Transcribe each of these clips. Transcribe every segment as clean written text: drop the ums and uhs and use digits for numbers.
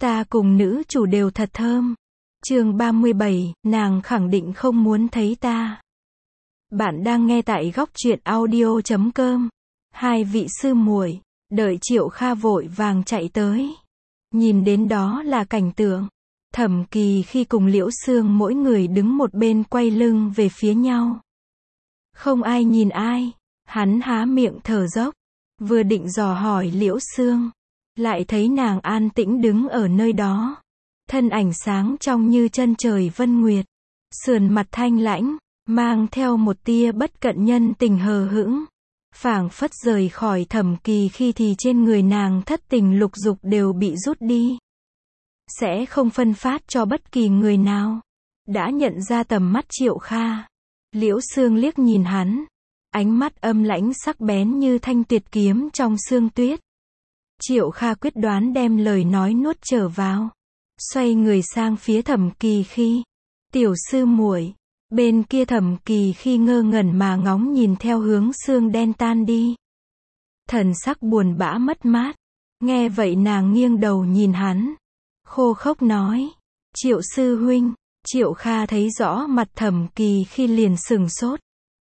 Ta cùng nữ chủ đều thật thơm. Chương 37, nàng khẳng định không muốn thấy ta. Bạn đang nghe tại góc truyện audio.com. Hai vị sư muội, đợi Triệu Kha vội vàng chạy tới. Nhìn đến đó là cảnh tượng. Thẩm Kỳ khi cùng Liễu Xương mỗi người đứng một bên quay lưng về phía nhau. Không ai nhìn ai. Hắn há miệng thở dốc. Vừa định dò hỏi Liễu Xương. Lại thấy nàng an tĩnh đứng ở nơi đó. Thân ảnh sáng trong như chân trời vân nguyệt. Sườn mặt thanh lãnh, mang theo một tia bất cận nhân tình hờ hững. Phảng phất rời khỏi Thẩm Kỳ khi thì trên người nàng thất tình lục dục đều bị rút đi. Sẽ không phân phát cho bất kỳ người nào. Đã nhận ra tầm mắt Triệu Kha. Liễu Xương liếc nhìn hắn. Ánh mắt âm lãnh sắc bén như thanh tuyệt kiếm trong sương tuyết. Triệu Kha quyết đoán đem lời nói nuốt trở vào. Xoay người sang phía Thẩm Kỳ khi. Tiểu sư muội. Bên kia Thẩm Kỳ khi ngơ ngẩn mà ngóng nhìn theo hướng sương đen tan đi. Thần sắc buồn bã mất mát. Nghe vậy nàng nghiêng đầu nhìn hắn. Khô khốc nói. Triệu sư huynh. Triệu Kha thấy rõ mặt Thẩm Kỳ khi liền sừng sốt.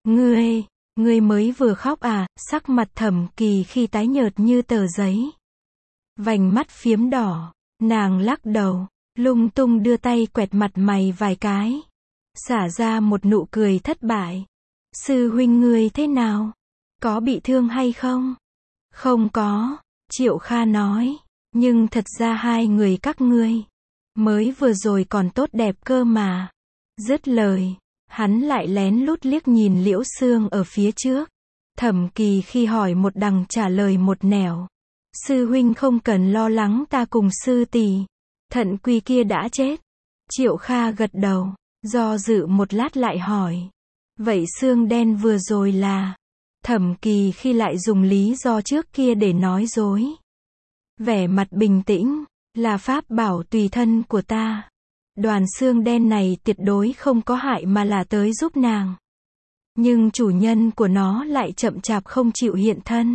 Ngươi mới vừa khóc à? Sắc mặt Thẩm Kỳ khi tái nhợt như tờ giấy. Vành mắt phiếm đỏ. Nàng lắc đầu. Lung tung đưa tay quẹt mặt mày vài cái. Xả ra một nụ cười thất bại. Sư huynh ngươi thế nào? Có bị thương hay không? Không có. Triệu Kha nói. Nhưng thật ra hai người các ngươi. Mới vừa rồi còn tốt đẹp cơ mà. Dứt lời. Hắn lại lén lút liếc nhìn Liễu Xương ở phía trước. Thẩm Kỳ khi hỏi một đằng trả lời một nẻo. Sư huynh không cần lo lắng, ta cùng sư tỷ. Thận Quy kia đã chết. Triệu Kha gật đầu. Do dự một lát lại hỏi. Vậy xương đen vừa rồi là? Thẩm Kỳ khi lại dùng lý do trước kia để nói dối. Vẻ mặt bình tĩnh. Là pháp bảo tùy thân của ta. Đoàn xương đen này tuyệt đối không có hại mà là tới giúp nàng. Nhưng chủ nhân của nó lại chậm chạp không chịu hiện thân.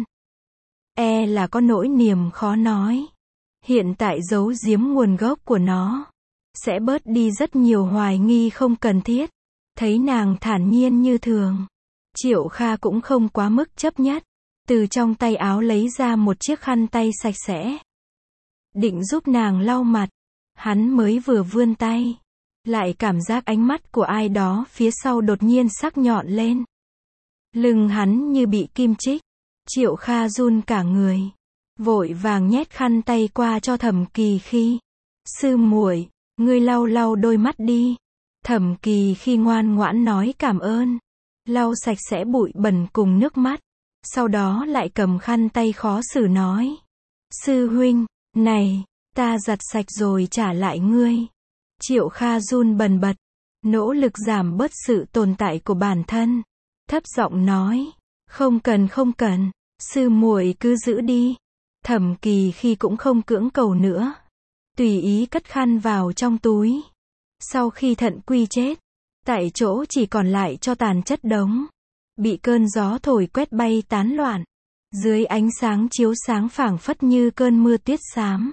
Là có nỗi niềm khó nói. Hiện tại giấu giếm nguồn gốc của nó. Sẽ bớt đi rất nhiều hoài nghi không cần thiết. Thấy nàng thản nhiên như thường. Triệu Kha cũng không quá mức chấp nhất. Từ trong tay áo lấy ra một chiếc khăn tay sạch sẽ. Định giúp nàng lau mặt. Hắn mới vừa vươn tay. Lại cảm giác ánh mắt của ai đó phía sau đột nhiên sắc nhọn lên. Lưng hắn như bị kim chích. Triệu Kha run cả người. Vội vàng nhét khăn tay qua cho Thẩm Kỳ khi. Sư muội, ngươi lau lau đôi mắt đi. Thẩm Kỳ khi ngoan ngoãn nói cảm ơn. Lau sạch sẽ bụi bẩn cùng nước mắt. Sau đó lại cầm khăn tay khó xử nói. Sư huynh, này, ta giặt sạch rồi trả lại ngươi. Triệu Kha run bần bật. Nỗ lực giảm bớt sự tồn tại của bản thân. Thấp giọng nói. Không cần. Sư muội cứ giữ đi. Thẩm Kỳ khi cũng không cưỡng cầu nữa. Tùy ý cất khăn vào trong túi. Sau khi Thận Quy chết. Tại chỗ chỉ còn lại cho tàn chất đống. Bị cơn gió thổi quét bay tán loạn. Dưới ánh sáng chiếu sáng phảng phất như cơn mưa tuyết xám.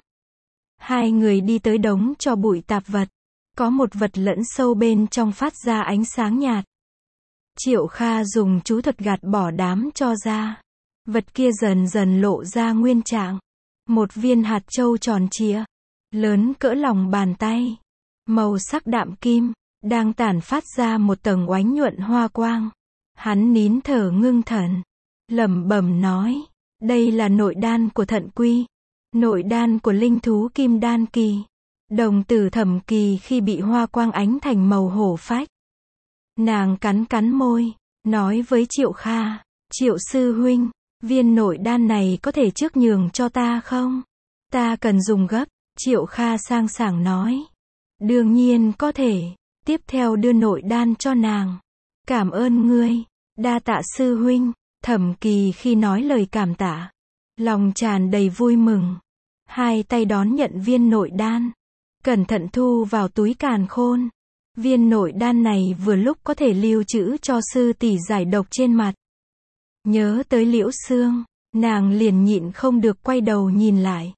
Hai người đi tới đống cho bụi tạp vật. Có một vật lẫn sâu bên trong phát ra ánh sáng nhạt. Triệu Kha dùng chú thuật gạt bỏ đám cho ra. Vật kia dần dần lộ ra nguyên trạng. Một viên hạt châu tròn trịa. Lớn cỡ lòng bàn tay. Màu sắc đạm kim. Đang tản phát ra một tầng oánh nhuận hoa quang. Hắn nín thở ngưng thần. Lẩm bẩm nói. Đây là nội đan của Thận Quy. Nội đan của linh thú kim đan kỳ. Đồng tử Thẩm Kỳ khi bị hoa quang ánh thành màu hổ phách. Nàng cắn môi. Nói với Triệu Kha. Triệu sư huynh. Viên nội đan này có thể trước nhường cho ta không? Ta cần dùng gấp. Triệu Kha sang sảng nói. Đương nhiên có thể. Tiếp theo đưa nội đan cho nàng. Cảm ơn ngươi. Đa tạ sư huynh. Thẩm Kỳ khi nói lời cảm tạ. Lòng tràn đầy vui mừng. Hai tay đón nhận viên nội đan. Cẩn thận thu vào túi càn khôn. Viên nội đan này vừa lúc có thể lưu trữ cho sư tỷ giải độc trên mặt. Nhớ tới Liễu Xương. Nàng liền nhịn không được quay đầu nhìn lại.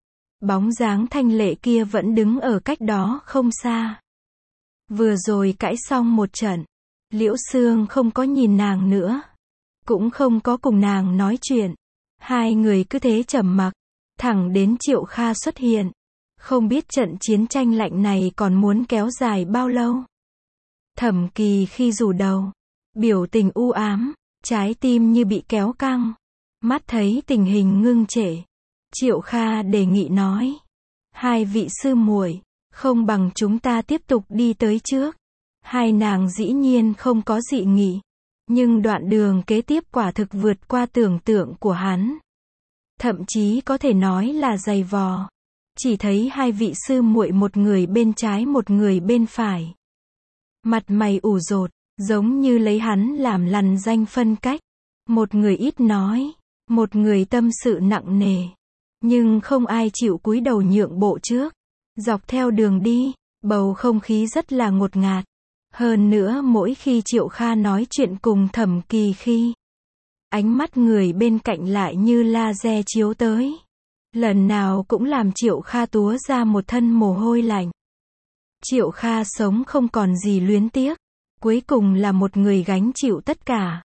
Bóng dáng thanh lệ kia vẫn đứng ở cách đó không xa. Vừa rồi cãi xong một trận, Liễu Xương không có nhìn nàng nữa, cũng không có cùng nàng nói chuyện. Hai người cứ thế trầm mặc, thẳng đến Triệu Kha xuất hiện. Không biết trận chiến tranh lạnh này còn muốn kéo dài bao lâu. Thẩm Kỳ khi rủ đầu, biểu tình u ám, trái tim như bị kéo căng. Mắt thấy tình hình ngưng trệ, Triệu Kha đề nghị nói: hai vị sư muội, không bằng chúng ta tiếp tục đi tới trước. Hai nàng dĩ nhiên không có dị nghị, nhưng đoạn đường kế tiếp quả thực vượt qua tưởng tượng của hắn. Thậm chí có thể nói là dày vò. Chỉ thấy hai vị sư muội, một người bên trái một người bên phải. Mặt mày ủ rột, giống như lấy hắn làm lằn danh phân cách. Một người ít nói, một người tâm sự nặng nề. Nhưng không ai chịu cúi đầu nhượng bộ trước. Dọc theo đường đi, bầu không khí rất là ngột ngạt. Hơn nữa mỗi khi Triệu Kha nói chuyện cùng Thẩm Kỳ khi, ánh mắt người bên cạnh lại như laser chiếu tới. Lần nào cũng làm Triệu Kha túa ra một thân mồ hôi lạnh. Triệu Kha sống không còn gì luyến tiếc. Cuối cùng là một người gánh chịu tất cả.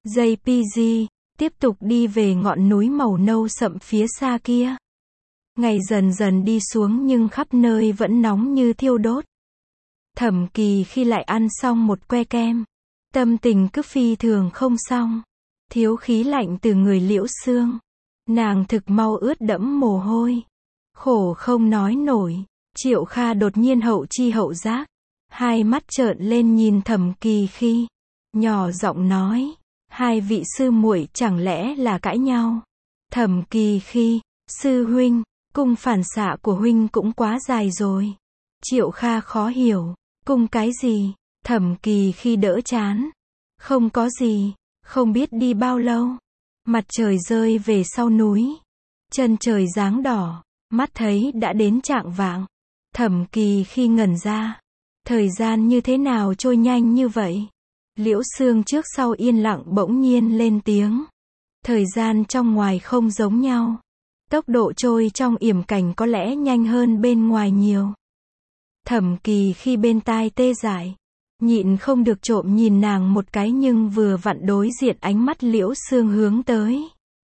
JPG, tiếp tục đi về ngọn núi màu nâu sậm phía xa kia. Ngày dần dần đi xuống nhưng khắp nơi vẫn nóng như thiêu đốt. Thẩm Kỳ khi lại ăn xong một que kem, tâm tình cứ phi thường không xong. Thiếu khí lạnh từ người Liễu Xương, nàng thực mau ướt đẫm mồ hôi. Khổ không nói nổi. Triệu Kha đột nhiên hậu chi hậu giác, hai mắt trợn lên nhìn Thẩm Kỳ khi, nhỏ giọng nói: hai vị sư muội chẳng lẽ là cãi nhau? Thẩm Kỳ khi, sư huynh, cung phản xạ của huynh cũng quá dài rồi. Triệu Kha khó hiểu, cung cái gì? Thẩm Kỳ khi đỡ chán, không có gì. Không biết đi bao lâu, mặt trời rơi về sau núi, chân trời dáng đỏ, mắt thấy đã đến chạng vạng. Thẩm Kỳ khi ngẩn ra, thời gian như thế nào trôi nhanh như vậy? Liễu Xương trước sau yên lặng bỗng nhiên lên tiếng: thời gian trong ngoài không giống nhau, tốc độ trôi trong yểm cảnh có lẽ nhanh hơn bên ngoài nhiều. Thẩm Kỳ khi bên tai tê dại, nhịn không được trộm nhìn nàng một cái, nhưng vừa vặn đối diện ánh mắt Liễu Xương hướng tới.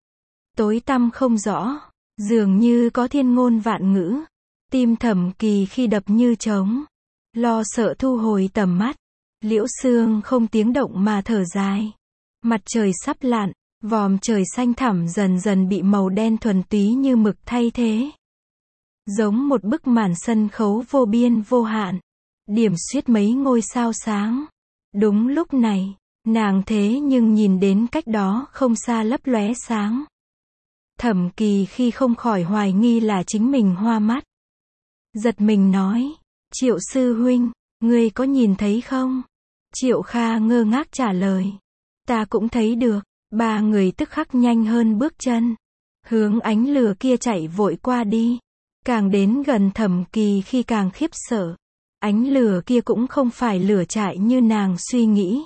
Tối tăm không rõ, dường như có thiên ngôn vạn ngữ. Tim Thẩm Kỳ khi đập như trống, lo sợ thu hồi tầm mắt. Liễu Xương không tiếng động mà thở dài. Mặt trời sắp lặn, vòm trời xanh thẳm dần dần bị màu đen thuần túy như mực thay thế. Giống một bức màn sân khấu vô biên vô hạn, điểm xuyết mấy ngôi sao sáng. Đúng lúc này, nàng thế nhưng nhìn đến cách đó không xa lấp lóe sáng. Thẩm Kỳ khi không khỏi hoài nghi là chính mình hoa mắt. Giật mình nói: Triệu sư huynh, ngươi có nhìn thấy không? Triệu Kha ngơ ngác trả lời: ta cũng thấy được. Ba người tức khắc nhanh hơn bước chân, hướng ánh lửa kia chạy vội qua đi. Càng đến gần Thẩm Kỳ khi càng khiếp sợ. Ánh lửa kia cũng không phải lửa trại như nàng suy nghĩ,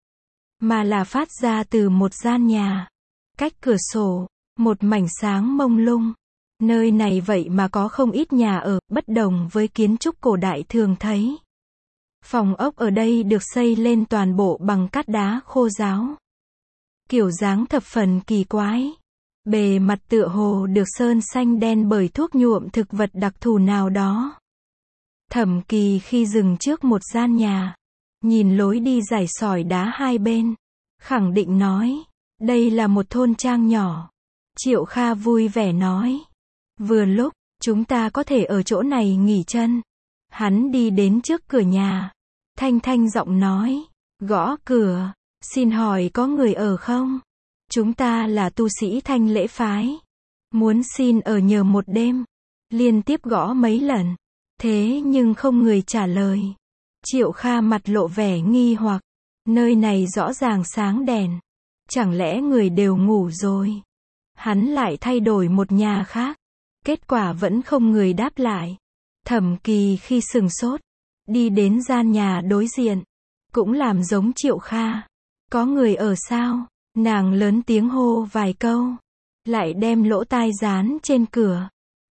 mà là phát ra từ một gian nhà. Cách cửa sổ, một mảnh sáng mông lung. Nơi này vậy mà có không ít nhà ở, bất đồng với kiến trúc cổ đại thường thấy. Phòng ốc ở đây được xây lên toàn bộ bằng cát đá khô ráo. Kiểu dáng thập phần kỳ quái. Bề mặt tựa hồ được sơn xanh đen bởi thuốc nhuộm thực vật đặc thù nào đó. Thẩm Kỳ khi dừng trước một gian nhà, nhìn lối đi rải sỏi đá hai bên, khẳng định nói: đây là một thôn trang nhỏ. Triệu Kha vui vẻ nói: vừa lúc, chúng ta có thể ở chỗ này nghỉ chân. Hắn đi đến trước cửa nhà, thanh thanh giọng nói, gõ cửa: xin hỏi có người ở không? Chúng ta là tu sĩ Thanh Lễ phái, muốn xin ở nhờ một đêm. Liên tiếp gõ mấy lần, thế nhưng không người trả lời. Triệu Kha mặt lộ vẻ nghi hoặc, nơi này rõ ràng sáng đèn, chẳng lẽ người đều ngủ rồi? Hắn lại thay đổi một nhà khác, kết quả vẫn không người đáp lại. Thẩm Kỳ khi sừng sốt, đi đến gian nhà đối diện, cũng làm giống Triệu Kha. Có người ở sao? Nàng lớn tiếng hô vài câu, lại đem lỗ tai dán trên cửa.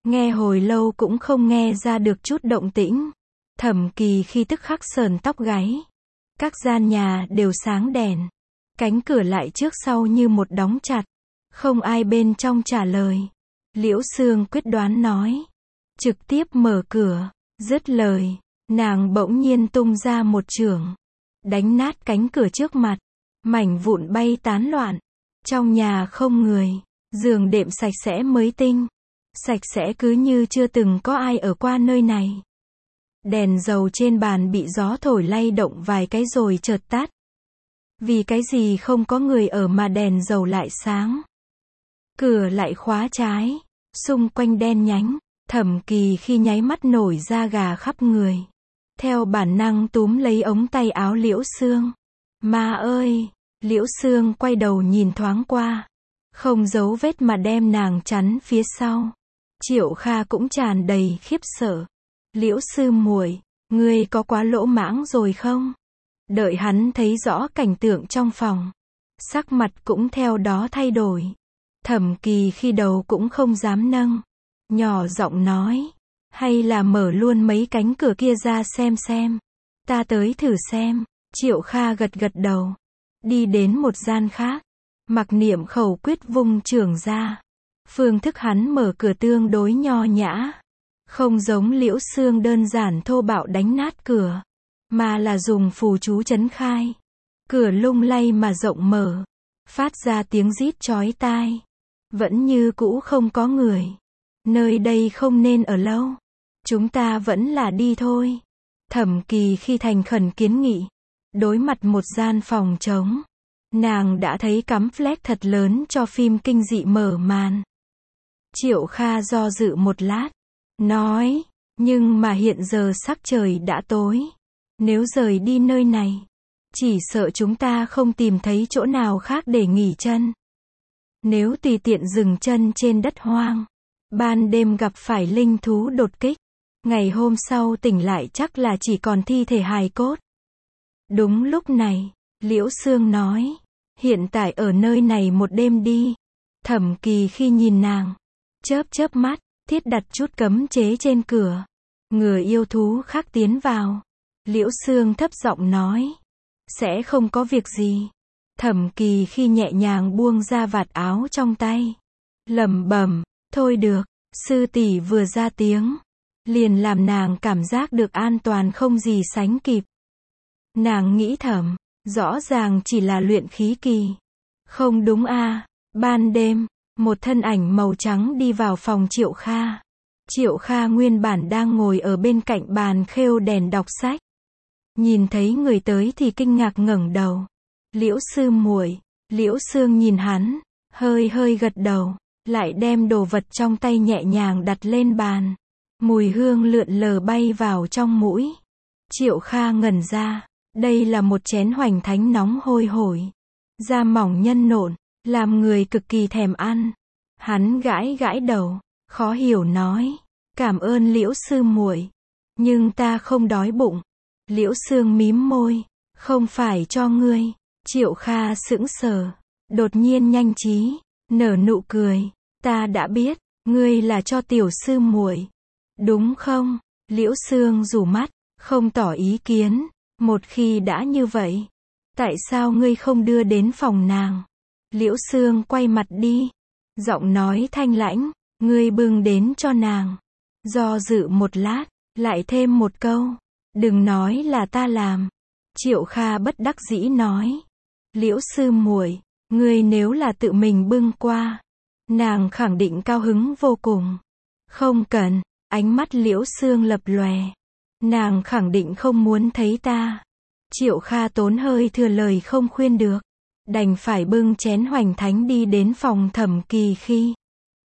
Nghe hồi lâu cũng không nghe ra được chút động tĩnh. Thẩm Kỳ khi tức khắc sờn tóc gáy. Các gian nhà đều sáng đèn. Cánh cửa lại trước sau như một đóng chặt. Không ai bên trong trả lời. Liễu Xương quyết đoán nói. Trực tiếp mở cửa. Dứt lời, nàng bỗng nhiên tung ra một chưởng. Đánh nát cánh cửa trước mặt. Mảnh vụn bay tán loạn. Trong nhà không người. Giường đệm sạch sẽ mới tinh. Sạch sẽ cứ như chưa từng có ai ở qua nơi này. Đèn dầu trên bàn bị gió thổi lay động vài cái rồi chợt tắt. Vì cái gì không có người ở mà đèn dầu lại sáng. Cửa lại khóa trái. Xung quanh đen nhánh. Thẩm Kỳ khi nháy mắt nổi da gà khắp người. Theo bản năng túm lấy ống tay áo Liễu Xương. Ma ơi! Liễu Xương quay đầu nhìn thoáng qua. Không giấu vết mà đem nàng chắn phía sau. Triệu Kha cũng tràn đầy khiếp sợ. Liễu sư muội, ngươi có quá lỗ mãng rồi không? Đợi hắn thấy rõ cảnh tượng trong phòng. Sắc mặt cũng theo đó thay đổi. Thẩm Kỳ khi đầu cũng không dám nâng. Nhỏ giọng nói. Hay là mở luôn mấy cánh cửa kia ra xem. Ta tới thử xem. Triệu Kha gật gật đầu. Đi đến một gian khác. Mặc niệm khẩu quyết vung chưởng ra. Phương thức hắn mở cửa tương đối nho nhã. Không giống Liễu Xương đơn giản thô bạo đánh nát cửa. Mà là dùng phù chú trấn khai. Cửa lung lay mà rộng mở. Phát ra tiếng rít chói tai. Vẫn như cũ không có người. Nơi đây không nên ở lâu. Chúng ta vẫn là đi thôi. Thẩm Kỳ khi thành khẩn kiến nghị. Đối mặt một gian phòng trống. Nàng đã thấy cắm flash thật lớn cho phim kinh dị mở màn. Triệu Kha do dự một lát. Nói. Nhưng mà hiện giờ sắc trời đã tối. Nếu rời đi nơi này. Chỉ sợ chúng ta không tìm thấy chỗ nào khác để nghỉ chân. Nếu tùy tiện dừng chân trên đất hoang. Ban đêm gặp phải linh thú đột kích. Ngày hôm sau tỉnh lại chắc là chỉ còn thi thể hài cốt. Đúng lúc này, Liễu Xương nói. Hiện tại ở nơi này một đêm đi. Thẩm Kỳ khi nhìn nàng. Chớp mắt, thiết đặt chút cấm chế trên cửa. Ngừa yêu thú khác tiến vào. Liễu Xương thấp giọng nói. Sẽ không có việc gì. Thẩm Kỳ khi nhẹ nhàng buông ra vạt áo trong tay. Lẩm bẩm, thôi được, sư tỷ vừa ra tiếng. Liền làm nàng cảm giác được an toàn không gì sánh kịp. Nàng nghĩ thầm, rõ ràng chỉ là luyện khí kỳ. Không đúng a? Ban đêm, một thân ảnh màu trắng đi vào phòng Triệu Kha. Triệu Kha nguyên bản đang ngồi ở bên cạnh bàn khêu đèn đọc sách. Nhìn thấy người tới thì kinh ngạc ngẩng đầu. Liễu sư muội. Liễu Xương nhìn hắn, hơi gật đầu, lại đem đồ vật trong tay nhẹ nhàng đặt lên bàn. Mùi hương lượn lờ bay vào trong mũi. Triệu Kha ngẩn ra, đây là một chén hoành thánh nóng hôi hổi. Da mỏng nhân nộn, làm người cực kỳ thèm ăn. Hắn gãi đầu, khó hiểu nói, cảm ơn Liễu sư muội, nhưng ta không đói bụng. Liễu Xương mím môi, không phải cho ngươi. Triệu Kha sững sờ, đột nhiên nhanh trí, nở nụ cười, ta đã biết, ngươi là cho tiểu sư muội, đúng không? Liễu Xương rủ mắt, không tỏ ý kiến, một khi đã như vậy, tại sao ngươi không đưa đến phòng nàng? Liễu Xương quay mặt đi, giọng nói thanh lãnh, ngươi bưng đến cho nàng. Do dự một lát, lại thêm một câu, đừng nói là ta làm. Triệu Kha bất đắc dĩ nói, Liễu sư muội, ngươi nếu là tự mình bưng qua, nàng khẳng định cao hứng vô cùng. Không cần, ánh mắt Liễu Xương lập lòe. Nàng khẳng định không muốn thấy ta. Triệu Kha tốn hơi thừa lời không khuyên được. Đành phải bưng chén hoành thánh đi đến phòng Thẩm Kỳ khi.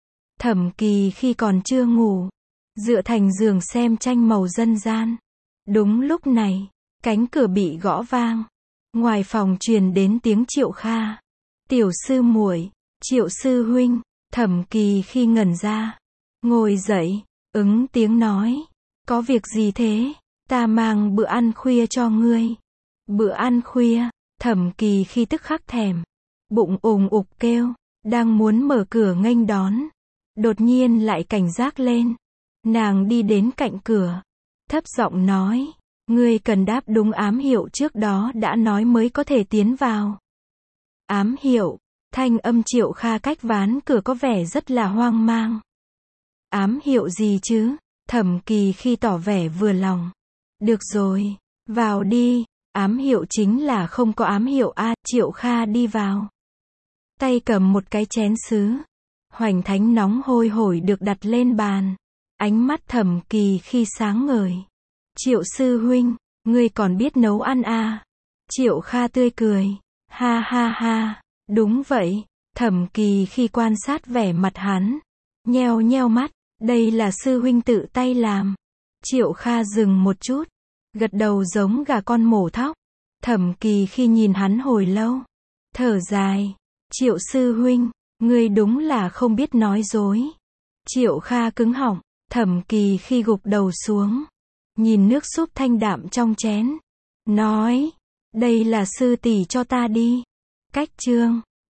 Thẩm Kỳ khi còn chưa ngủ. Dựa thành giường xem tranh màu dân gian. Đúng lúc này, cánh cửa bị gõ vang. Ngoài phòng truyền đến tiếng Triệu Kha. Tiểu sư muội, Triệu sư huynh. Thẩm Kỳ khi ngẩn ra. Ngồi dậy, ứng tiếng nói. Có việc gì thế? Ta mang bữa ăn khuya cho ngươi. Bữa ăn khuya, Thẩm Kỳ khi tức khắc thèm. Bụng ủng ục kêu, đang muốn mở cửa nghênh đón. đột nhiên lại cảnh giác lên. Nàng đi đến cạnh cửa, thấp giọng nói, ngươi cần đáp đúng ám hiệu trước đó đã nói mới có thể tiến vào. Ám hiệu, thanh âm Triệu Kha cách ván cửa có vẻ rất là hoang mang. Ám hiệu gì chứ? Thẩm Kỳ khi tỏ vẻ vừa lòng. Được rồi, vào đi. Ám hiệu chính là không có ám hiệu a. Triệu Kha đi vào. Tay cầm một cái chén sứ. Hoành thánh nóng hôi hổi được đặt lên bàn. Ánh mắt Thẩm Kỳ khi sáng ngời. Triệu sư huynh, ngươi còn biết nấu ăn à? Triệu Kha tươi cười. Ha ha ha, đúng vậy. Thẩm Kỳ khi quan sát vẻ mặt hắn. Nheo nheo mắt, đây là sư huynh tự tay làm. Triệu Kha dừng một chút. Gật đầu giống gà con mổ thóc. Thẩm Kỳ khi nhìn hắn hồi lâu. Thở dài. Triệu sư huynh, ngươi đúng là không biết nói dối. Triệu Kha cứng họng. Thẩm Kỳ khi gục đầu xuống. Nhìn nước súp thanh đạm trong chén. Nói. Đây là sư tỷ cho ta đi. Cách chương.